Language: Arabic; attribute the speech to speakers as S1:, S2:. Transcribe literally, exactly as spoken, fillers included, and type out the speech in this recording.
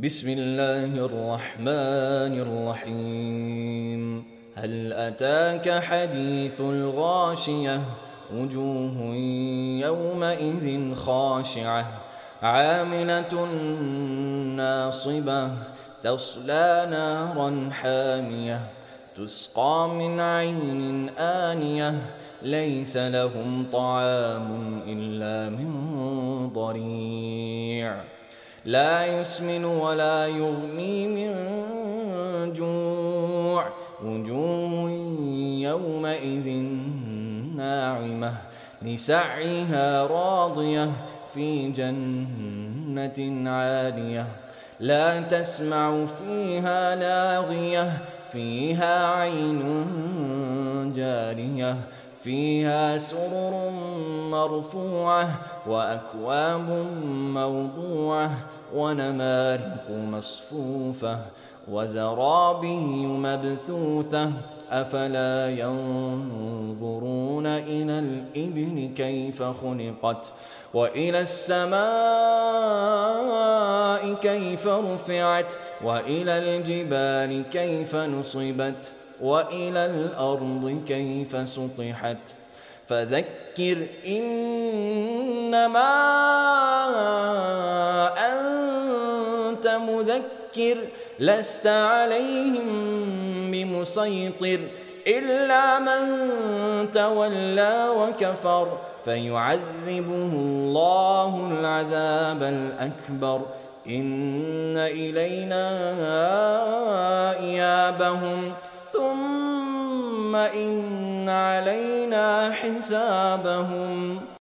S1: بسم الله الرحمن الرحيم. هل أتاك حديث الغاشية؟ وجوه يومئذ خاشعة عاملة ناصبة تصلى نارا حامية تسقى من عين آنية ليس لهم طعام إلا من ضريع لا يسمن ولا يغني من جوع وجوه يومئذ ناعمة لسعيها راضية في جنة عالية لا تسمع فيها لاغية فيها عين جارية فيها سرر مرفوعة وأكواب موضوعة ونمارق مصفوفة وزرابي مبثوثة أفلا ينظرون إلى الإبل كيف خلقت وإلى السماء كيف رفعت وإلى الجبال كيف نصبت وإلى الأرض كيف سطحت فذكر إنما أنت مذكر لست عليهم بمسيطر إلا من تولى وكفر فيعذبه الله العذاب الأكبر إن إلينا إيابهم ثم إن علينا حسابهم.